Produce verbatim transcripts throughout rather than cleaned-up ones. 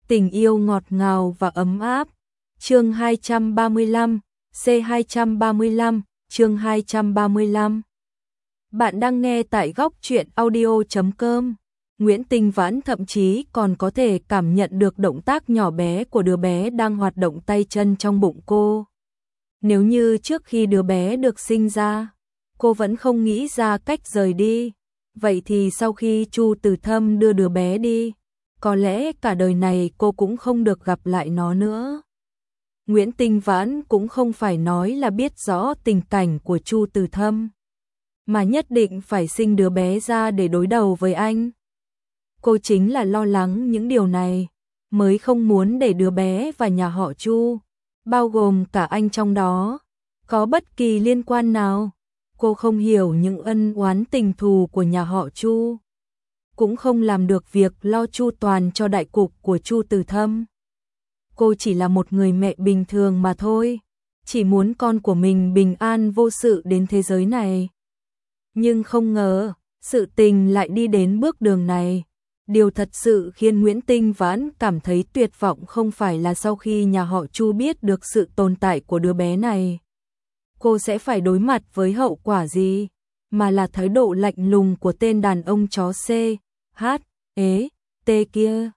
Tình yêu ngọt ngào và ấm áp. Chương hai trăm ba mươi lăm, C hai trăm ba mươi lăm, chương hai trăm ba mươi lăm. Bạn đang nghe tại góc truyện audio chấm com. Nguyễn Tinh Vãn thậm chí còn có thể cảm nhận được động tác nhỏ bé của đứa bé đang hoạt động tay chân trong bụng cô. Nếu như trước khi đứa bé được sinh ra, cô vẫn không nghĩ ra cách rời đi, vậy thì sau khi Chu Từ Thâm đưa đứa bé đi, có lẽ cả đời này cô cũng không được gặp lại nó nữa. Nguyễn Tinh Vãn cũng không phải nói là biết rõ tình cảnh của Chu Từ Thâm, mà nhất định phải sinh đứa bé ra để đối đầu với anh. Cô chính là lo lắng những điều này, mới không muốn để đứa bé và nhà họ Chu, bao gồm cả anh trong đó, có bất kỳ liên quan nào. Cô không hiểu những ân oán tình thù của nhà họ Chu, cũng không làm được việc lo chu toàn cho đại cục của Chu Từ Thâm. Cô chỉ là một người mẹ bình thường mà thôi, chỉ muốn con của mình bình an vô sự đến thế giới này. Nhưng không ngờ, sự tình lại đi đến bước đường này. Điều thật sự khiến Nguyễn Tinh Vãn cảm thấy tuyệt vọng không phải là sau khi nhà họ Chu biết được sự tồn tại của đứa bé này, cô sẽ phải đối mặt với hậu quả gì, mà là thái độ lạnh lùng của tên đàn ông chó C, H, E, T kia.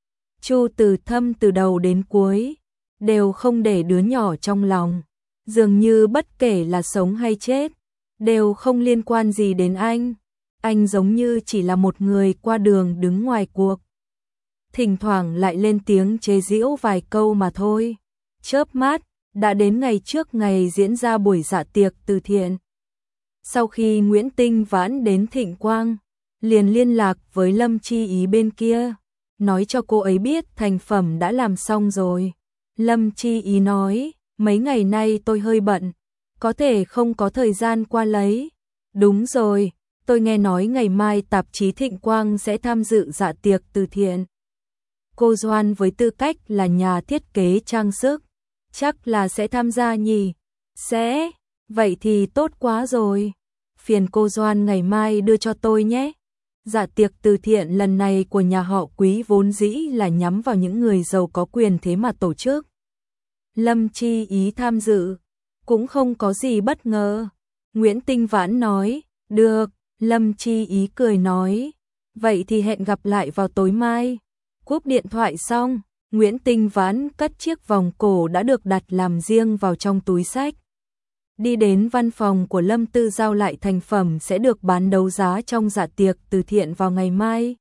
Chu Từ Thâm từ đầu đến cuối đều không để đứa nhỏ trong lòng, dường như bất kể là sống hay chết, đều không liên quan gì đến anh. Anh giống như chỉ là một người qua đường đứng ngoài cuộc, thỉnh thoảng lại lên tiếng chế giễu vài câu mà thôi. Chớp mắt, đã đến ngày trước ngày diễn ra buổi dạ tiệc từ thiện. Sau khi Nguyễn Tinh Vãn đến Thịnh Quang, liền liên lạc với Lâm Chi Ý bên kia, nói cho cô ấy biết thành phẩm đã làm xong rồi. Lâm Chi Ý nói, mấy ngày nay tôi hơi bận, có thể không có thời gian qua lấy. Đúng rồi, tôi nghe nói ngày mai tạp chí Thịnh Quang sẽ tham dự dạ tiệc từ thiện. Cô Doan với tư cách là nhà thiết kế trang sức, chắc là sẽ tham gia nhỉ? Sẽ, vậy thì tốt quá rồi. Phiền cô Doan ngày mai đưa cho tôi nhé. Dạ tiệc từ thiện lần này của nhà họ Quý vốn dĩ là nhắm vào những người giàu có quyền thế mà tổ chức. Lâm Chi Ý tham dự, cũng không có gì bất ngờ. Nguyễn Tinh Vãn nói, được. Lâm Chi Ý cười nói, vậy thì hẹn gặp lại vào tối mai. Cúp điện thoại xong, Nguyễn Tinh Vãn cất chiếc vòng cổ đã được đặt làm riêng vào trong túi xách. Đi đến văn phòng của Lâm Tư giao lại thành phẩm sẽ được bán đấu giá trong dạ tiệc từ thiện vào ngày mai.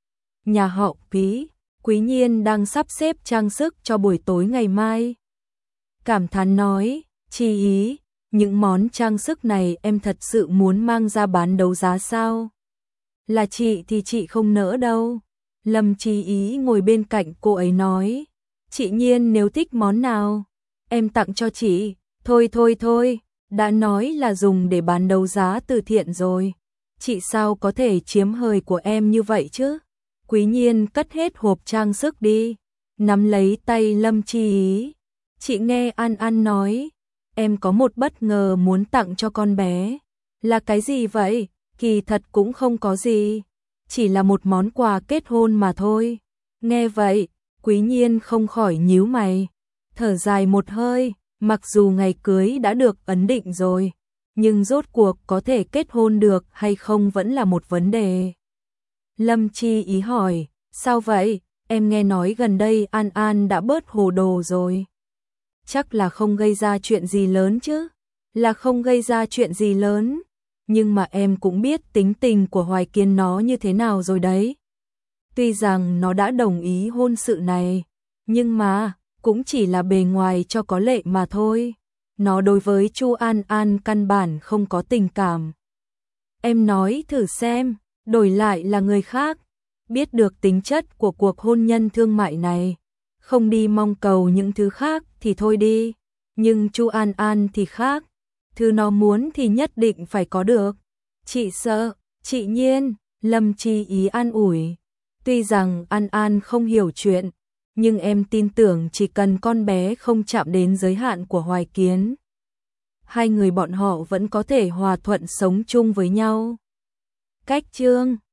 Nhà họ Quý, Quý Nhiên đang sắp xếp trang sức cho buổi tối ngày mai. Cảm thán nói, Chi Ý, những món trang sức này em thật sự muốn mang ra bán đấu giá sao? Là chị thì chị không nỡ đâu. Lâm Chi Ý ngồi bên cạnh cô ấy nói, chị Nhiên nếu thích món nào, em tặng cho chị. Thôi thôi thôi, đã nói là dùng để bán đấu giá từ thiện rồi, chị sao có thể chiếm hời của em như vậy chứ? Quý Nhiên cất hết hộp trang sức đi, nắm lấy tay Lâm Chi Ý. Chị nghe An An nói, em có một bất ngờ muốn tặng cho con bé. Là cái gì vậy? Kỳ thật cũng không có gì, chỉ là một món quà kết hôn mà thôi. Nghe vậy, Quý Nhiên không khỏi nhíu mày, thở dài một hơi, mặc dù ngày cưới đã được ấn định rồi, nhưng rốt cuộc có thể kết hôn được hay không vẫn là một vấn đề. Lâm Chi Ý hỏi, sao vậy? Em nghe nói gần đây An An đã bớt hồ đồ rồi. Chắc là không gây ra chuyện gì lớn chứ? Là không gây ra chuyện gì lớn, nhưng mà em cũng biết tính tình của Hoài Kiên nó như thế nào rồi đấy. Tuy rằng nó đã đồng ý hôn sự này, nhưng mà cũng chỉ là bề ngoài cho có lệ mà thôi. Nó đối với Chu An An căn bản không có tình cảm. Em nói thử xem, đổi lại là người khác, biết được tính chất của cuộc hôn nhân thương mại này, không đi mong cầu những thứ khác thì thôi đi, nhưng Chu An An thì khác, thứ nó muốn thì nhất định phải có được. Chị sợ, chị Nhiên, Lâm Chi Ý an ủi, tuy rằng An An không hiểu chuyện, nhưng em tin tưởng chỉ cần con bé không chạm đến giới hạn của Hoài Kiến, hai người bọn họ vẫn có thể hòa thuận sống chung với nhau. Cách chương